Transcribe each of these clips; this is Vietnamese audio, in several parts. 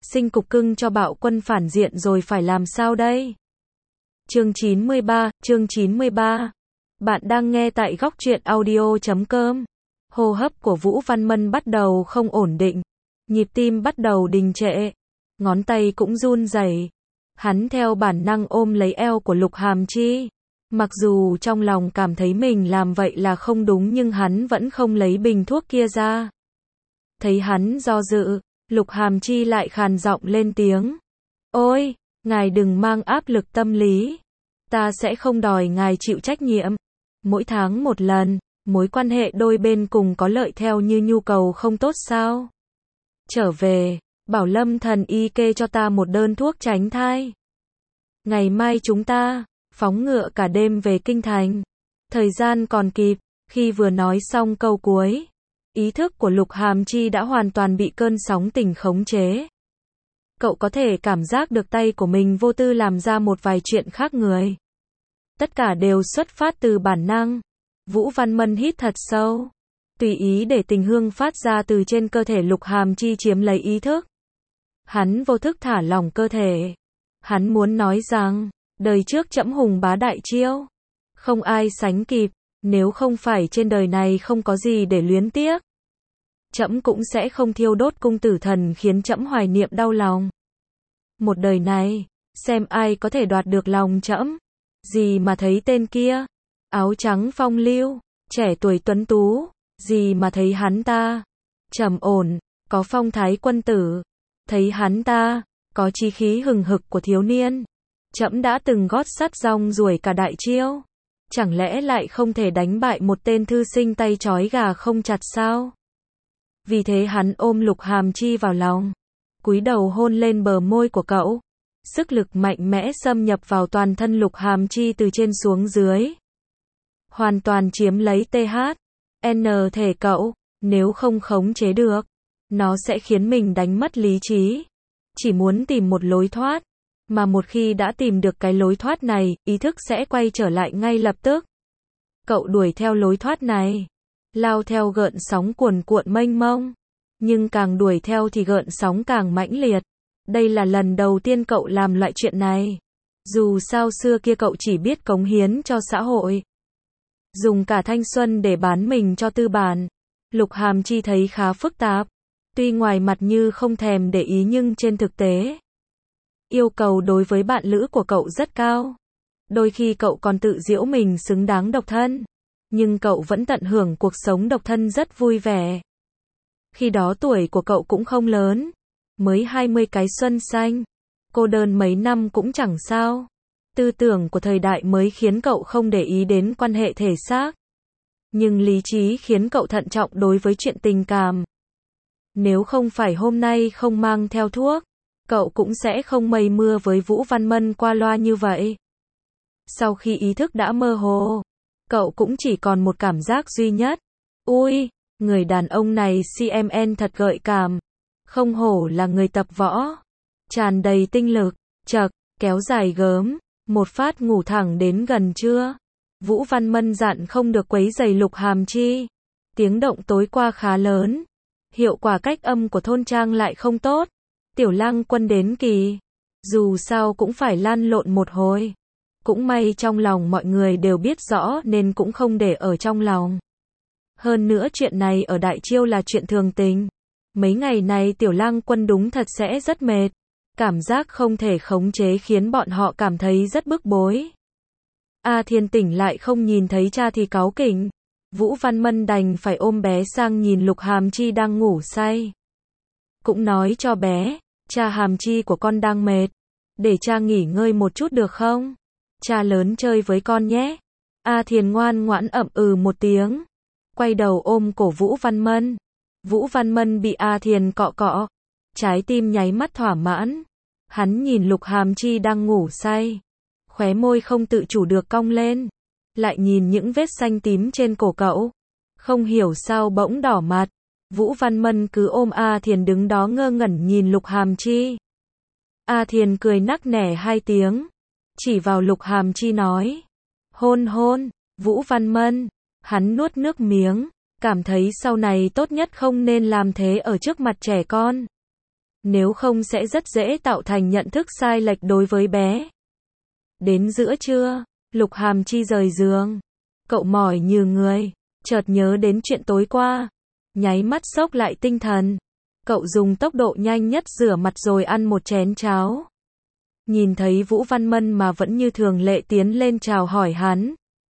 sinh cục cưng cho bạo quân phản diện rồi phải làm sao đây? Chương 93. Bạn đang nghe tại góc truyện audio.com. Hô hấp của Vũ Văn Mân bắt đầu không ổn định, nhịp tim bắt đầu đình trệ, ngón tay cũng run rẩy. Hắn theo bản năng ôm lấy eo của Lục Hàm Chi. Mặc dù trong lòng cảm thấy mình làm vậy là không đúng nhưng hắn vẫn không lấy bình thuốc kia ra. Thấy hắn do dự, Lục Hàm Chi lại khàn giọng lên tiếng. Ôi, ngài đừng mang áp lực tâm lý. Ta sẽ không đòi ngài chịu trách nhiệm. Mỗi tháng một lần, mối quan hệ đôi bên cùng có lợi theo như nhu cầu không tốt sao? Trở về, bảo Lâm thần y kê cho ta một đơn thuốc tránh thai. Ngày mai chúng ta phóng ngựa cả đêm về kinh thành. Thời gian còn kịp. Khi vừa nói xong câu cuối, ý thức của Lục Hàm Chi đã hoàn toàn bị cơn sóng tình khống chế. Cậu có thể cảm giác được tay của mình vô tư làm ra một vài chuyện khác người. Tất cả đều xuất phát từ bản năng. Vũ Văn Mân hít thật sâu, tùy ý để tình hương phát ra từ trên cơ thể Lục Hàm Chi chiếm lấy ý thức. Hắn vô thức thả lỏng cơ thể. Hắn muốn nói rằng, đời trước trẫm hùng bá đại chiêu, không ai sánh kịp, nếu không phải trên đời này không có gì để luyến tiếc, trẫm cũng sẽ không thiêu đốt cung tử thần khiến trẫm hoài niệm đau lòng. Một đời này, xem ai có thể đoạt được lòng trẫm. Gì mà thấy tên kia, áo trắng phong lưu, trẻ tuổi tuấn tú, gì mà thấy hắn ta trầm ổn, có phong thái quân tử, thấy hắn ta có chí khí hừng hực của thiếu niên. Trẫm đã từng gót sắt rong ruổi cả đại chiêu, chẳng lẽ lại không thể đánh bại một tên thư sinh tay trói gà không chặt sao? Vì thế hắn ôm Lục Hàm Chi vào lòng, cúi đầu hôn lên bờ môi của cậu. Sức lực mạnh mẽ xâm nhập vào toàn thân Lục Hàm Chi từ trên xuống dưới, hoàn toàn chiếm lấy THN thể cậu. Nếu không khống chế được, nó sẽ khiến mình đánh mất lý trí, chỉ muốn tìm một lối thoát. Mà một khi đã tìm được cái lối thoát này, ý thức sẽ quay trở lại ngay lập tức. Cậu đuổi theo lối thoát này, lao theo gợn sóng cuồn cuộn mênh mông, nhưng càng đuổi theo thì gợn sóng càng mãnh liệt. Đây là lần đầu tiên cậu làm loại chuyện này. Dù sao xưa kia cậu chỉ biết cống hiến cho xã hội, dùng cả thanh xuân để bán mình cho tư bản. Lục Hàm Chi thấy khá phức tạp. Tuy ngoài mặt như không thèm để ý nhưng trên thực tế, yêu cầu đối với bạn lữ của cậu rất cao. Đôi khi cậu còn tự giễu mình xứng đáng độc thân. Nhưng cậu vẫn tận hưởng cuộc sống độc thân rất vui vẻ. Khi đó tuổi của cậu cũng không lớn, mới 20 cái xuân xanh. Cô đơn mấy năm cũng chẳng sao. Tư tưởng của thời đại mới khiến cậu không để ý đến quan hệ thể xác. Nhưng lý trí khiến cậu thận trọng đối với chuyện tình cảm. Nếu không phải hôm nay không mang theo thuốc, cậu cũng sẽ không mây mưa với Vũ Văn Mân qua loa như vậy. Sau khi ý thức đã mơ hồ, cậu cũng chỉ còn một cảm giác duy nhất. Ui, người đàn ông này CMN thật gợi cảm. Không hổ là người tập võ. Tràn đầy tinh lực, chậc, kéo dài gớm, một phát ngủ thẳng đến gần trưa. Vũ Văn Mân dặn không được quấy rầy Lục Hàm Chi. Tiếng động tối qua khá lớn. Hiệu quả cách âm của thôn trang lại không tốt. Tiểu Lang Quân đến kỳ, dù sao cũng phải lăn lộn một hồi. Cũng may trong lòng mọi người đều biết rõ nên cũng không để ở trong lòng. Hơn nữa chuyện này ở Đại Chiêu là chuyện thường tình. Mấy ngày này Tiểu Lang Quân đúng thật sẽ rất mệt. Cảm giác không thể khống chế khiến bọn họ cảm thấy rất bức bối. A Thiên tỉnh lại không nhìn thấy cha thì cáu kỉnh. Vũ Văn Mân đành phải ôm bé sang nhìn Lục Hàm Chi đang ngủ say. Cũng nói cho bé, cha Hàm Chi của con đang mệt. Để cha nghỉ ngơi một chút được không? Cha lớn chơi với con nhé. A Thiên ngoan ngoãn ậm ừ một tiếng. Quay đầu ôm cổ Vũ Văn Mân. Vũ Văn Mân bị A Thiên cọ cọ. Trái tim nháy mắt thỏa mãn. Hắn nhìn Lục Hàm Chi đang ngủ say. Khóe môi không tự chủ được cong lên. Lại nhìn những vết xanh tím trên cổ cậu. Không hiểu sao bỗng đỏ mặt. Vũ Văn Mân cứ ôm A Thiền đứng đó ngơ ngẩn nhìn Lục Hàm Chi. A Thiền cười nắc nẻ hai tiếng. Chỉ vào Lục Hàm Chi nói. Hôn hôn, Vũ Văn Mân. Hắn nuốt nước miếng. Cảm thấy sau này tốt nhất không nên làm thế ở trước mặt trẻ con. Nếu không sẽ rất dễ tạo thành nhận thức sai lệch đối với bé. Đến giữa trưa, Lục Hàm Chi rời giường. Cậu mỏi như người, chợt nhớ đến chuyện tối qua. Nháy mắt xốc lại tinh thần. Cậu dùng tốc độ nhanh nhất rửa mặt rồi ăn một chén cháo. Nhìn thấy Vũ Văn Mân mà vẫn như thường lệ tiến lên chào hỏi hắn.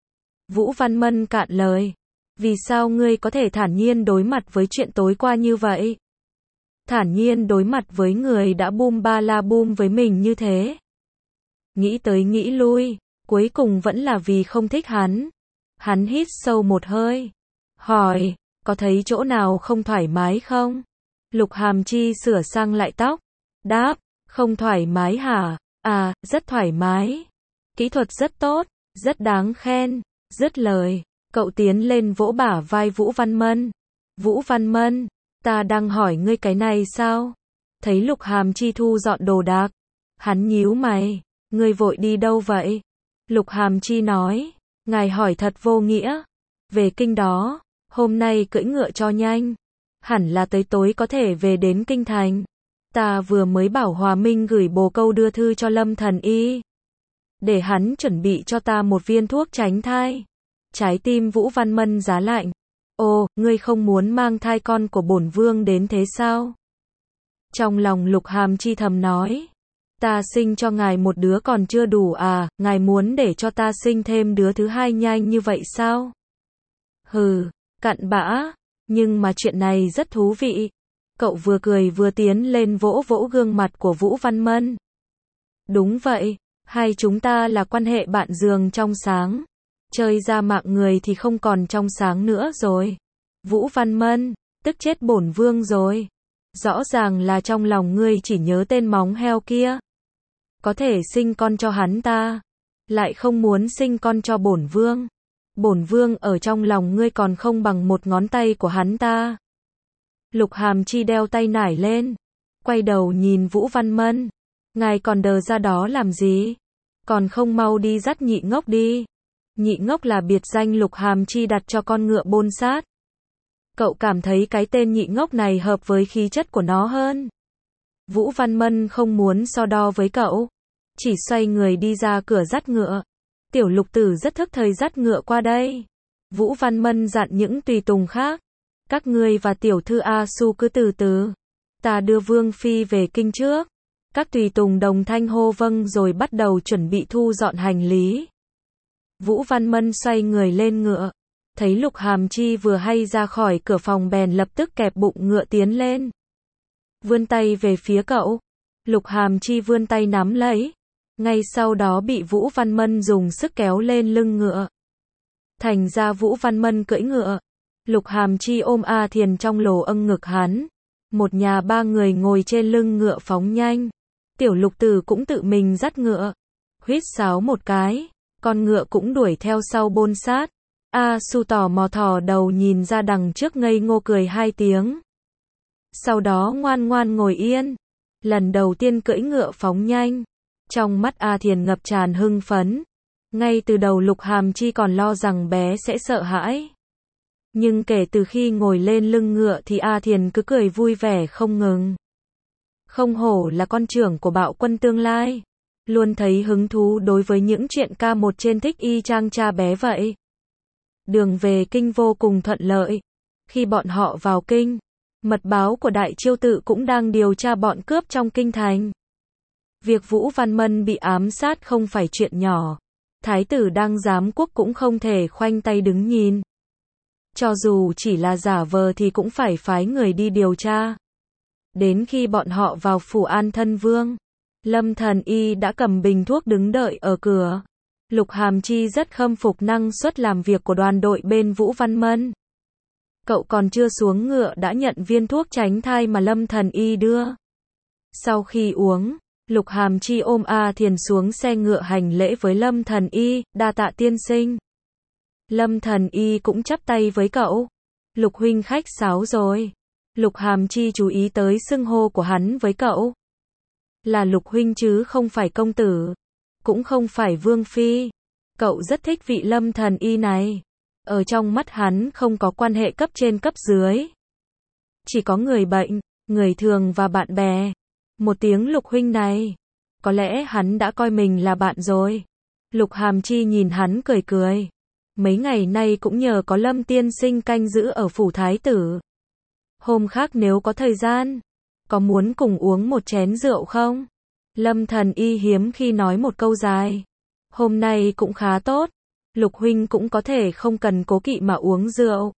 Vũ Văn Mân cạn lời. Vì sao ngươi có thể thản nhiên đối mặt với chuyện tối qua như vậy? Thản nhiên đối mặt với người đã bum ba la bum với mình như thế. Nghĩ tới nghĩ lui, cuối cùng vẫn là vì không thích hắn. Hắn hít sâu một hơi. Hỏi, có thấy chỗ nào không thoải mái không? Lục Hàm Chi sửa sang lại tóc. Đáp, không thoải mái hả? À, rất thoải mái. Kỹ thuật rất tốt, rất đáng khen. Dứt lời, cậu tiến lên vỗ bả vai Vũ Văn Mân. Vũ Văn Mân, ta đang hỏi ngươi cái này sao? Thấy Lục Hàm Chi thu dọn đồ đạc. Hắn nhíu mày, ngươi vội đi đâu vậy? Lục Hàm Chi nói, ngài hỏi thật vô nghĩa. Về kinh đó, hôm nay cưỡi ngựa cho nhanh. Hẳn là tới tối có thể về đến kinh thành. Ta vừa mới bảo Hòa Minh gửi bồ câu đưa thư cho Lâm Thần Y. Để hắn chuẩn bị cho ta một viên thuốc tránh thai. Trái tim Vũ Văn Mân giá lạnh. Ồ, ngươi không muốn mang thai con của bổn vương đến thế sao? Trong lòng Lục Hàm Chi thầm nói. Ta sinh cho ngài một đứa còn chưa đủ à, ngài muốn để cho ta sinh thêm đứa thứ hai nhanh như vậy sao? Hừ, cặn bã, nhưng mà chuyện này rất thú vị. Cậu vừa cười vừa tiến lên vỗ vỗ gương mặt của Vũ Văn Mân. Đúng vậy, hai chúng ta là quan hệ bạn giường trong sáng. Chơi ra mạng người thì không còn trong sáng nữa rồi. Vũ Văn Mân, tức chết bổn vương rồi. Rõ ràng là trong lòng ngươi chỉ nhớ tên móng heo kia. Có thể sinh con cho hắn ta, lại không muốn sinh con cho bổn vương. Bổn vương ở trong lòng ngươi còn không bằng một ngón tay của hắn ta. Lục Hàm Chi đeo tay nải lên, quay đầu nhìn Vũ Văn Mân. Ngài còn đờ ra đó làm gì? Còn không mau đi dắt Nhị Ngốc đi. Nhị Ngốc là biệt danh Lục Hàm Chi đặt cho con ngựa bôn sát. Cậu cảm thấy cái tên Nhị Ngốc này hợp với khí chất của nó hơn. Vũ Văn Mân không muốn so đo với cậu, chỉ xoay người đi ra cửa dắt ngựa. Tiểu Lục Tử rất thức thời dắt ngựa qua đây. Vũ Văn Mân dặn những tùy tùng khác. Các ngươi và tiểu thư A Su cứ từ từ. Ta đưa Vương Phi về kinh trước. Các tùy tùng đồng thanh hô vâng rồi bắt đầu chuẩn bị thu dọn hành lý. Vũ Văn Mân xoay người lên ngựa. Thấy Lục Hàm Chi vừa hay ra khỏi cửa phòng bèn lập tức kẹp bụng ngựa tiến lên. Vươn tay về phía cậu. Lục Hàm Chi vươn tay nắm lấy. Ngay sau đó bị Vũ Văn Mân dùng sức kéo lên lưng ngựa. Thành ra Vũ Văn Mân cưỡi ngựa. Lục Hàm Chi ôm A Thiền trong lồ âng ngực hắn. Một nhà ba người ngồi trên lưng ngựa phóng nhanh. Tiểu Lục Tử cũng tự mình dắt ngựa. Huýt sáo một cái. Con ngựa cũng đuổi theo sau bôn sát. A Su tò mò thò đầu nhìn ra đằng trước ngây ngô cười hai tiếng. Sau đó ngoan ngoan ngồi yên. Lần đầu tiên cưỡi ngựa phóng nhanh. Trong mắt A Thiền ngập tràn hưng phấn. Ngay từ đầu Lục Hàm Chi còn lo rằng bé sẽ sợ hãi. Nhưng kể từ khi ngồi lên lưng ngựa thì A Thiền cứ cười vui vẻ không ngừng. Không hổ là con trưởng của Bạo Quân tương lai. Luôn thấy hứng thú đối với những chuyện ca một trên thích y chang cha bé vậy. Đường về kinh vô cùng thuận lợi. Khi bọn họ vào kinh, mật báo của Đại Chiêu Tự cũng đang điều tra bọn cướp trong kinh thành. Việc Vũ Văn Mân bị ám sát không phải chuyện nhỏ. Thái tử đang giám quốc cũng không thể khoanh tay đứng nhìn. Cho dù chỉ là giả vờ thì cũng phải phái người đi điều tra. Đến khi bọn họ vào phủ An Thân Vương, Lâm Thần Y đã cầm bình thuốc đứng đợi ở cửa. Lục Hàm Chi rất khâm phục năng suất làm việc của đoàn đội bên Vũ Văn Mân. Cậu còn chưa xuống ngựa đã nhận viên thuốc tránh thai mà Lâm Thần Y đưa. Sau khi uống, Lục Hàm Chi ôm A Thiền xuống xe ngựa hành lễ với Lâm Thần Y, đa tạ tiên sinh. Lâm Thần Y cũng chắp tay với cậu. Lục huynh khách sáo rồi. Lục Hàm Chi chú ý tới xưng hô của hắn với cậu. Là Lục huynh chứ không phải công tử. Cũng không phải Vương Phi. Cậu rất thích vị Lâm Thần Y này. Ở trong mắt hắn không có quan hệ cấp trên cấp dưới. Chỉ có người bệnh, người thường và bạn bè. Một tiếng Lục huynh này. Có lẽ hắn đã coi mình là bạn rồi. Lục Hàm Chi nhìn hắn cười cười. Mấy ngày nay cũng nhờ có Lâm tiên sinh canh giữ ở phủ thái tử. Hôm khác nếu có thời gian, có muốn cùng uống một chén rượu không? Lâm Thần Y hiếm khi nói một câu dài. Hôm nay cũng khá tốt. Lục huynh cũng có thể không cần cố kỵ mà uống rượu.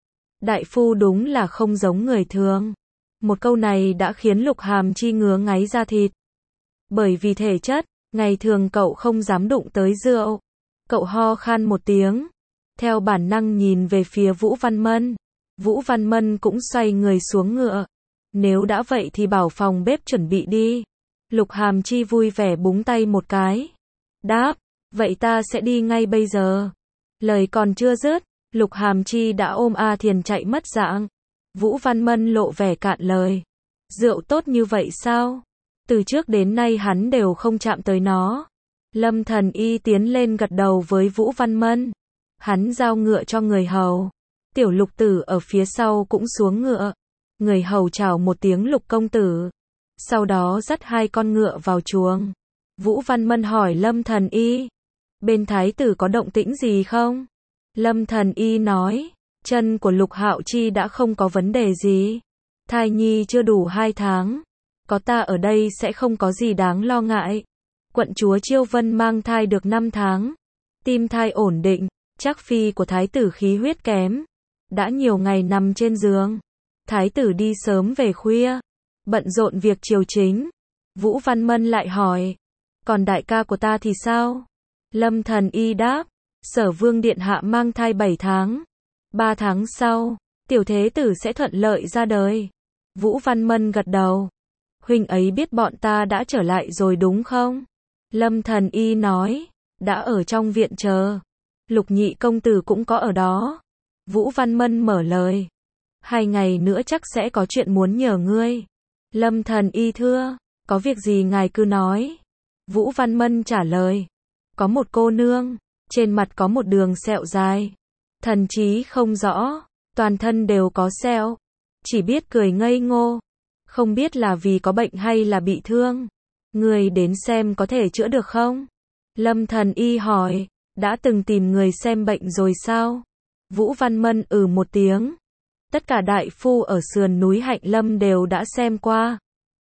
Đại phu đúng là không giống người thường. Một câu này đã khiến Lục Hàm Chi ngứa ngáy da thịt. Bởi vì thể chất, ngày thường cậu không dám đụng tới rượu. Cậu ho khan một tiếng. Theo bản năng nhìn về phía Vũ Văn Mân. Vũ Văn Mân cũng xoay người xuống ngựa. Nếu đã vậy thì bảo phòng bếp chuẩn bị đi. Lục Hàm Chi vui vẻ búng tay một cái. Đáp, vậy ta sẽ đi ngay bây giờ. Lời còn chưa dứt, Lục Hàm Chi đã ôm A Thiền chạy mất dạng. Vũ Văn Mân lộ vẻ cạn lời. Rượu tốt như vậy sao? Từ trước đến nay hắn đều không chạm tới nó. Lâm Thần Y tiến lên gật đầu với Vũ Văn Mân. Hắn giao ngựa cho người hầu. Tiểu Lục tử ở phía sau cũng xuống ngựa. Người hầu chào một tiếng Lục công tử. Sau đó dắt hai con ngựa vào chuồng. Vũ Văn Mân hỏi Lâm Thần Y. Bên thái tử có động tĩnh gì không? Lâm Thần Y nói. Chân của Lục Hạo Chi đã không có vấn đề gì. Thai nhi chưa đủ 2 tháng. Có ta ở đây sẽ không có gì đáng lo ngại. Quận chúa Chiêu Vân mang thai được 5 tháng. Tim thai ổn định. Trác phi của thái tử khí huyết kém. Đã nhiều ngày nằm trên giường. Thái tử đi sớm về khuya. Bận rộn việc triều chính. Vũ Văn Mân lại hỏi. Còn đại ca của ta thì sao? Lâm Thần Y đáp. Sở Vương Điện Hạ mang thai 7 tháng. 3 tháng sau, tiểu thế tử sẽ thuận lợi ra đời. Vũ Văn Mân gật đầu. Huynh ấy biết bọn ta đã trở lại rồi đúng không? Lâm Thần Y nói. Đã ở trong viện chờ. Lục nhị công tử cũng có ở đó. Vũ Văn Mân mở lời. 2 ngày nữa chắc sẽ có chuyện muốn nhờ ngươi. Lâm Thần Y thưa. Có việc gì ngài cứ nói. Vũ Văn Mân trả lời. Có một cô nương. Trên mặt có một đường sẹo dài. Thần trí không rõ. Toàn thân đều có sẹo. Chỉ biết cười ngây ngô. Không biết là vì có bệnh hay là bị thương. Người đến xem có thể chữa được không? Lâm Thần Y hỏi. Đã từng tìm người xem bệnh rồi sao? Vũ Văn Mân một tiếng. Tất cả đại phu ở sườn núi Hạnh Lâm đều đã xem qua.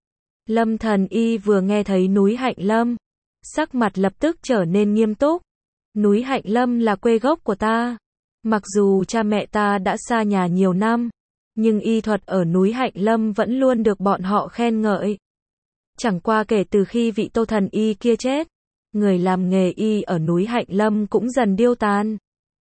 Lâm Thần Y vừa nghe thấy núi Hạnh Lâm. Sắc mặt lập tức trở nên nghiêm túc. Núi Hạnh Lâm là quê gốc của ta. Mặc dù cha mẹ ta đã xa nhà nhiều năm, nhưng y thuật ở núi Hạnh Lâm vẫn luôn được bọn họ khen ngợi. Chẳng qua kể từ khi vị Tô thần y kia chết, người làm nghề y ở núi Hạnh Lâm cũng dần điêu tàn.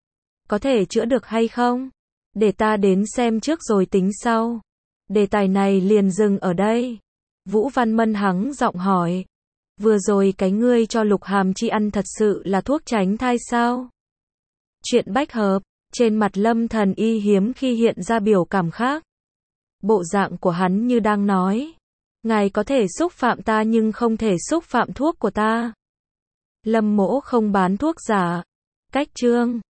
Có thể chữa được hay không? Để ta đến xem trước rồi tính sau. Đề tài này liền dừng ở đây. Vũ Văn Mân hắng giọng hỏi. Vừa rồi cái ngươi cho Lục Hàm Chi ăn thật sự là thuốc tránh thai sao? Chuyện bách hợp. Trên mặt Lâm Thần Y hiếm khi hiện ra biểu cảm khác. Bộ dạng của hắn như đang nói. Ngài có thể xúc phạm ta nhưng không thể xúc phạm thuốc của ta. Lâm mỗ không bán thuốc giả. Cách chương